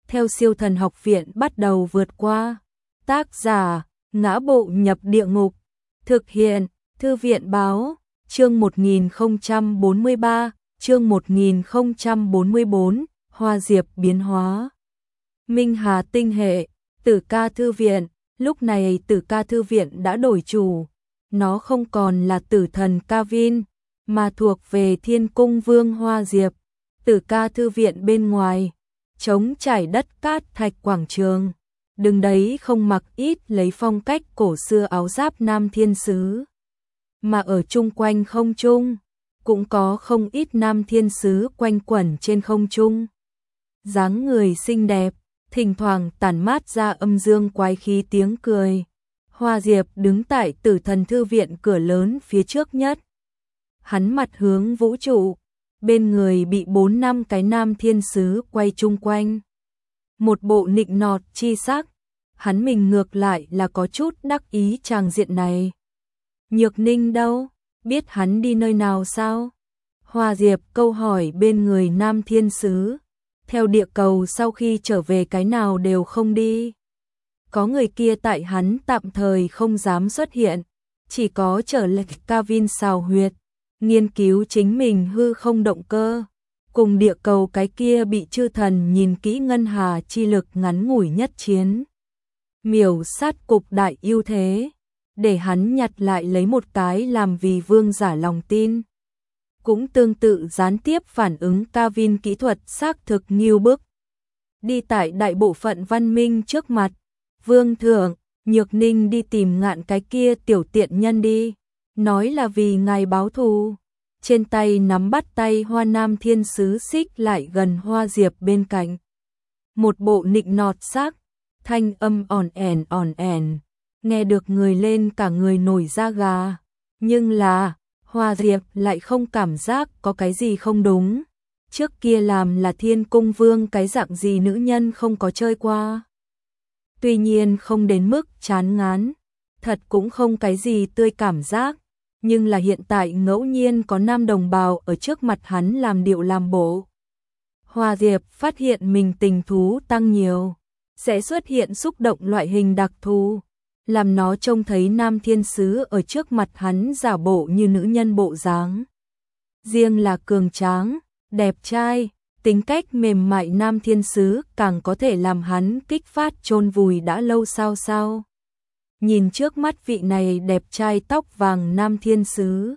theo Siêu Thần Học Viện bắt đầu vượt qua. Tác giả: Ngã Bộ Nhập Địa Ngục. Thực hiện: Thư viện báo. Chương 1043, chương 1044, Hoa Diệp biến hóa. Minh Hà tinh hệ, Tử Ca thư viện. Lúc này Tử Ca thư viện đã đổi chủ. Nó không còn là Tử Thần Kavin, mà thuộc về Thiên Cung Vương Hoa Diệp. Tử Ca thư viện bên ngoài, trống trải đất cát thạch quảng trường. Đứng đấy không mặc ít lấy phong cách cổ xưa áo giáp nam thiên sứ. Mà ở chung quanh không trung, cũng có không ít nam thiên sứ quanh quẩn trên không trung. Dáng người xinh đẹp, thỉnh thoảng tản mát ra âm dương quái khí tiếng cười. Hoa Diệp đứng tại Tử Thần thư viện cửa lớn phía trước nhất. Hắn mặt hướng vũ trụ, bên người bị 4-5 cái nam thiên sứ quay chung quanh. Một bộ nịnh nọt chi sắc, hắn mình ngược lại là có chút đắc ý tràng diện này. Nhược Ninh đâu? Biết hắn đi nơi nào sao? Hoa Diệp câu hỏi bên người nam thiên sứ. Theo địa cầu sau khi trở về cái nào đều không đi. Có người kia tại hắn tạm thời không dám xuất hiện, chỉ có trở lại Kavin xào huyệt, nghiên cứu chính mình hư không động cơ. Cùng địa cầu cái kia bị chư thần nhìn kỹ ngân hà chi lực ngắn ngủi nhất chiến. Miểu sát cục đại ưu thế, để hắn nhặt lại lấy một cái làm vì vương giả lòng tin. Cũng tương tự gián tiếp phản ứng Kavin kỹ thuật xác thực nghiêu bức. Đi tại đại bộ phận văn minh trước mặt. Vương thượng, Nhược Ninh đi tìm Ngạn cái kia tiểu tiện nhân đi. Nói là vì ngài báo thù. Trên tay nắm bắt tay Hoa Nam thiên sứ xích lại gần Hoa Diệp bên cạnh. Một bộ nịnh nọt sắc, thanh âm ỏn ẻn. Nghe được người lên cả người nổi da gà. Nhưng là, Hoa Diệp lại không cảm giác có cái gì không đúng. Trước kia làm là Thiên Cung Vương cái dạng gì nữ nhân không có chơi qua. Tuy nhiên không đến mức chán ngán, thật cũng không cái gì tươi cảm giác. Nhưng là hiện tại ngẫu nhiên có nam đồng bào ở trước mặt hắn làm điệu làm bộ. Hoa Diệp phát hiện mình tình thú tăng nhiều, sẽ xuất hiện xúc động loại hình đặc thù. Làm nó trông thấy nam thiên sứ ở trước mặt hắn giả bộ như nữ nhân bộ dáng. Riêng là cường tráng, đẹp trai, tính cách mềm mại nam thiên sứ càng có thể làm hắn kích phát chôn vùi đã lâu sao. Nhìn trước mắt vị này đẹp trai tóc vàng nam thiên sứ.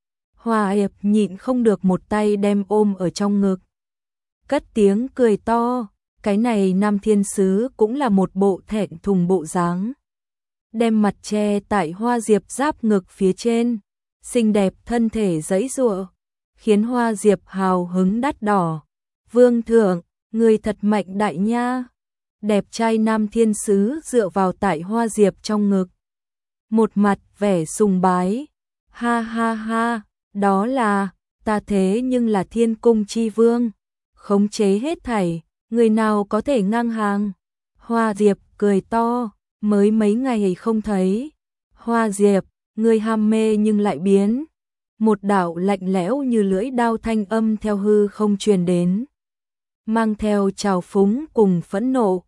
Hoa Diệp nhịn không được một tay đem ôm ở trong ngực. Cất tiếng cười to, cái này nam thiên sứ cũng là một bộ thẹn thùng bộ dáng. Đem mặt che tại Hoa Diệp giáp ngực phía trên, xinh đẹp thân thể giãy giụa, khiến Hoa Diệp hào hứng đắt đỏ. Vương thượng, người thật mạnh đại nha. Đẹp trai nam thiên sứ dựa vào tại Hoa Diệp trong ngực. Một mặt vẻ sùng bái. Ha ha ha, đó là, ta thế nhưng là Thiên Cung chi vương. Khống chế hết thảy, người nào có thể ngang hàng. Hoa Diệp cười to. Mới mấy ngày không thấy. Hoa Diệp, người ham mê nhưng lại biến. Một đạo lạnh lẽo như lưỡi đao thanh âm theo hư không truyền đến. Mang theo trào phúng cùng phẫn nộ.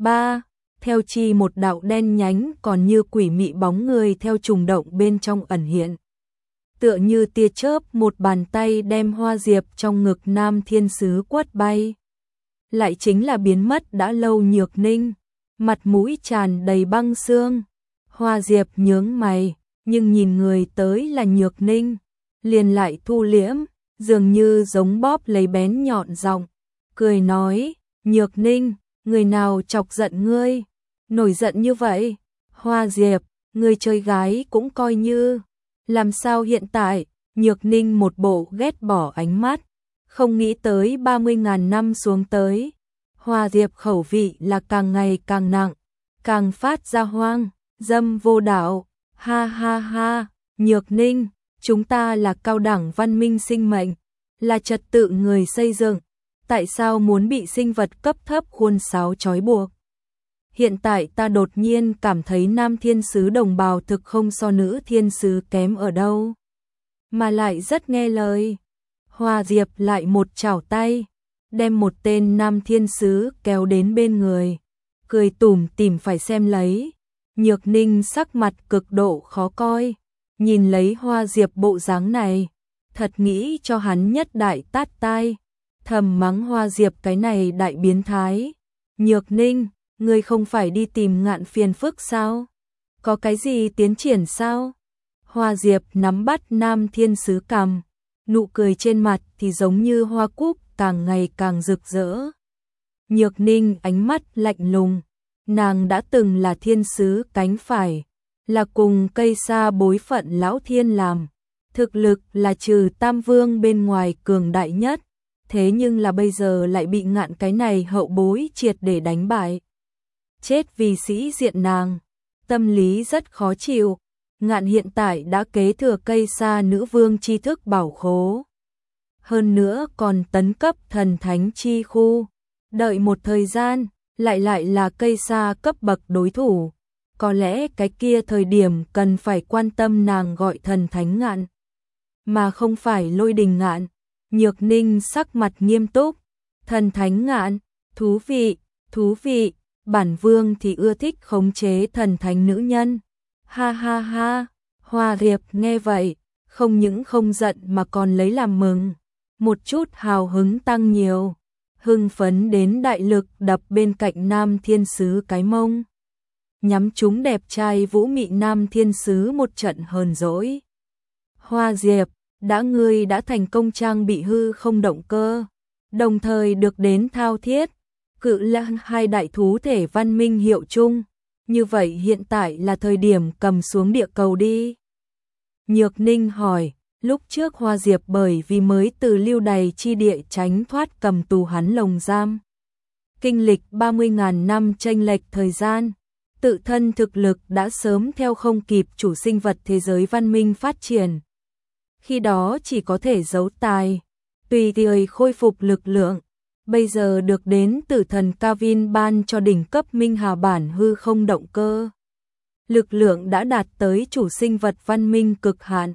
Theo chi một đạo đen nhánh còn như quỷ mị bóng người theo trùng động bên trong ẩn hiện. Tựa như tia chớp một bàn tay đem Hoa Diệp trong ngực nam thiên sứ quất bay. Lại chính là biến mất đã lâu Nhược Ninh. Mặt mũi tràn đầy băng xương. Hoa Diệp nhướng mày, nhưng nhìn người tới là Nhược Ninh, liền lại thu liễm, dường như giống bóp lấy bén nhọn giọng, cười nói, Nhược Ninh, người nào chọc giận ngươi, nổi giận như vậy? Hoa Diệp, ngươi chơi gái cũng coi như, làm sao hiện tại? Nhược Ninh một bộ ghét bỏ ánh mắt, không nghĩ tới 30.000 năm xuống tới. Hoa Diệp khẩu vị là càng ngày càng nặng, càng phát ra hoang, dâm vô đạo. Ha ha ha, Nhược Ninh, chúng ta là cao đẳng văn minh sinh mệnh, là trật tự người xây dựng, tại sao muốn bị sinh vật cấp thấp khuôn sáo trói buộc? Hiện tại ta đột nhiên cảm thấy nam thiên sứ đồng bào thực không so nữ thiên sứ kém ở đâu, mà lại rất nghe lời. Hoa Diệp lại một chảo tay, đem một tên nam thiên sứ kéo đến bên người, cười tủm tỉm phải xem lấy. Nhược Ninh sắc mặt cực độ khó coi, nhìn lấy Hoa Diệp bộ dáng này, thật nghĩ cho hắn nhất đại tát tai, thầm mắng Hoa Diệp cái này đại biến thái. Nhược Ninh, ngươi không phải đi tìm Ngạn phiền phức sao? Có cái gì tiến triển sao? Hoa Diệp nắm bắt nam thiên sứ cằm, nụ cười trên mặt thì giống như hoa cúc càng ngày càng rực rỡ. Nhược Ninh ánh mắt lạnh lùng, nàng đã từng là thiên sứ cánh phải, là cùng cây sa bối phận lão thiên làm, thực lực là trừ Tam Vương bên ngoài cường đại nhất, thế nhưng là bây giờ lại bị Ngạn cái này hậu bối triệt để đánh bại. Chết vì sĩ diện nàng, tâm lý rất khó chịu. Ngạn hiện tại đã kế thừa cây sa nữ vương tri thức bảo khố, hơn nữa còn tấn cấp thần thánh chi khu, đợi một thời gian, lại là cây sa cấp bậc đối thủ, có lẽ cái kia thời điểm cần phải quan tâm nàng gọi thần thánh Ngạn, mà không phải Lôi Đình Ngạn. Nhược Ninh sắc mặt nghiêm túc, thần thánh Ngạn, thú vị, bản vương thì ưa thích khống chế thần thánh nữ nhân. Ha ha ha, Hoa Diệp nghe vậy, không những không giận mà còn lấy làm mừng, một chút hào hứng tăng nhiều, hưng phấn đến đại lực đập bên cạnh nam thiên sứ cái mông, nhắm trúng đẹp trai vũ mị nam thiên sứ một trận hờn dỗi. Hoa Diệp, ngươi đã thành công trang bị hư không động cơ, đồng thời được đến thao thiết, cự lang hai đại thú thể văn minh hiệu chung. Như vậy hiện tại là thời điểm cầm xuống địa cầu đi. Nhược Ninh hỏi, lúc trước Hoa Diệp bởi vì mới từ lưu đày chi địa tránh thoát cầm tù hắn lồng giam. Kinh lịch 30.000 năm chênh lệch thời gian, tự thân thực lực đã sớm theo không kịp chủ sinh vật thế giới văn minh phát triển. Khi đó chỉ có thể giấu tài, tùy thời khôi phục lực lượng. Bây giờ được đến tử thần Kavin ban cho đỉnh cấp minh hà bản hư không động cơ. Lực lượng đã đạt tới chủ sinh vật văn minh cực hạn.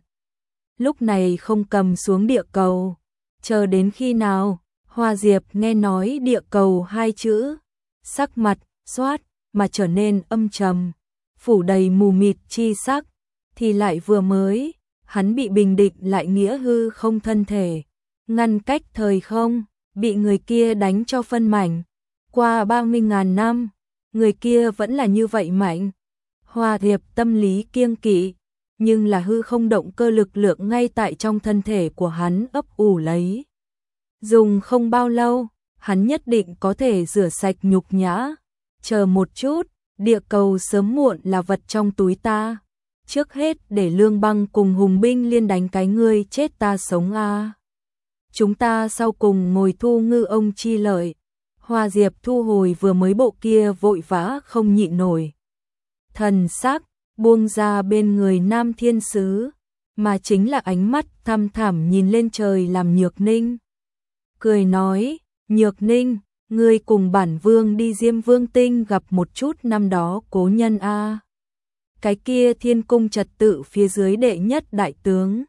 Lúc này không cầm xuống địa cầu. Chờ đến khi nào, Hoa Diệp nghe nói địa cầu hai chữ. Sắc mặt, xoát, mà trở nên âm trầm. Phủ đầy mù mịt chi sắc. Thì lại vừa mới, hắn bị bình định lại nghĩa hư không thân thể. Ngăn cách thời không. Bị người kia đánh cho phân mảnh, qua 30.000 năm, người kia vẫn là như vậy mạnh. Hoa Diệp tâm lý kiêng kỵ, nhưng là hư không động cơ lực lượng ngay tại trong thân thể của hắn ấp ủ lấy. Dùng không bao lâu, hắn nhất định có thể rửa sạch nhục nhã. Chờ một chút, địa cầu sớm muộn là vật trong túi ta. Trước hết để Lương Băng cùng Hùng binh liên đánh cái ngươi chết ta sống a. Chúng ta sau cùng ngồi thu ngư ông chi lợi. Hoa Diệp thu hồi vừa mới bộ kia vội vã không nhịn nổi. Thần sắc buông ra bên người nam thiên sứ, mà chính là ánh mắt thăm thẳm nhìn lên trời làm Nhược Ninh. Cười nói, Nhược Ninh, ngươi cùng bản vương đi Diêm Vương Tinh gặp một chút năm đó cố nhân a. Cái kia thiên cung trật tự phía dưới đệ nhất đại tướng.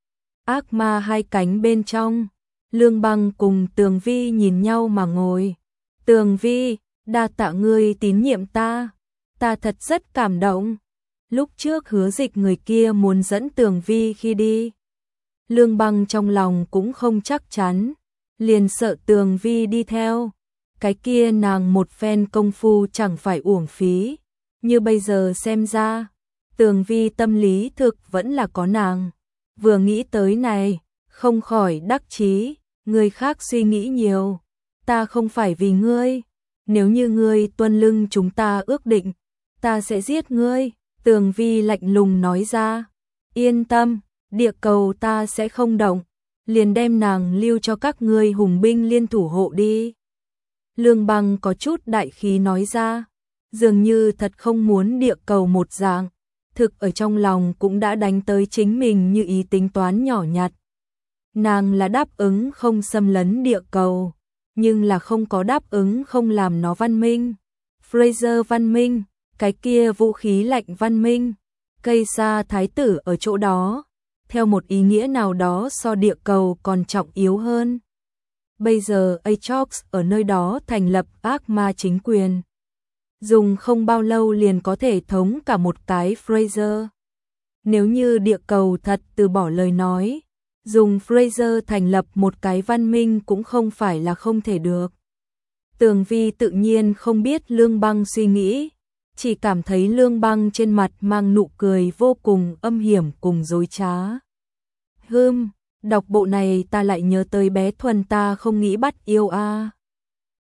Ác ma hai cánh bên trong, Lương Băng cùng Tường Vi nhìn nhau mà ngồi. Tường Vi, đa tạ ngươi tín nhiệm ta thật rất cảm động. Lúc trước Hứa Dịch người kia muốn dẫn Tường Vi khi đi. Lương Băng trong lòng cũng không chắc chắn, liền sợ Tường Vi đi theo. Cái kia nàng một phen công phu chẳng phải uổng phí. Như bây giờ xem ra, Tường Vi tâm lý thực vẫn là có nàng. Vừa nghĩ tới này, không khỏi đắc chí, người khác suy nghĩ nhiều, ta không phải vì ngươi, nếu như ngươi tuân lưng chúng ta ước định, ta sẽ giết ngươi. Tường Vi lạnh lùng nói ra, yên tâm, địa cầu ta sẽ không động, liền đem nàng lưu cho các ngươi hùng binh liên thủ hộ đi. Lương Băng có chút đại khí nói ra, dường như thật không muốn địa cầu một dạng, thực ở trong lòng cũng đã đánh tới chính mình như ý tính toán nhỏ nhặt. Nàng là đáp ứng không xâm lấn địa cầu, nhưng là không có đáp ứng không làm nó văn minh. Fraser văn minh, cái kia vũ khí lạnh văn minh, cây sa thái tử ở chỗ đó, theo một ý nghĩa nào đó so địa cầu còn trọng yếu hơn. bây giờ Atrox ở nơi đó thành lập ác ma chính quyền. Dùng không bao lâu liền có thể thống cả một cái Fraser. Nếu như địa cầu thật từ bỏ lời nói, dùng Fraser thành lập một cái văn minh cũng không phải là không thể được. Tường Vi tự nhiên không biết Lương Băng suy nghĩ, chỉ cảm thấy Lương Băng trên mặt mang nụ cười vô cùng âm hiểm cùng dối trá. Đọc bộ này ta lại nhớ tới bé Thuần ta không nghĩ bắt yêu a.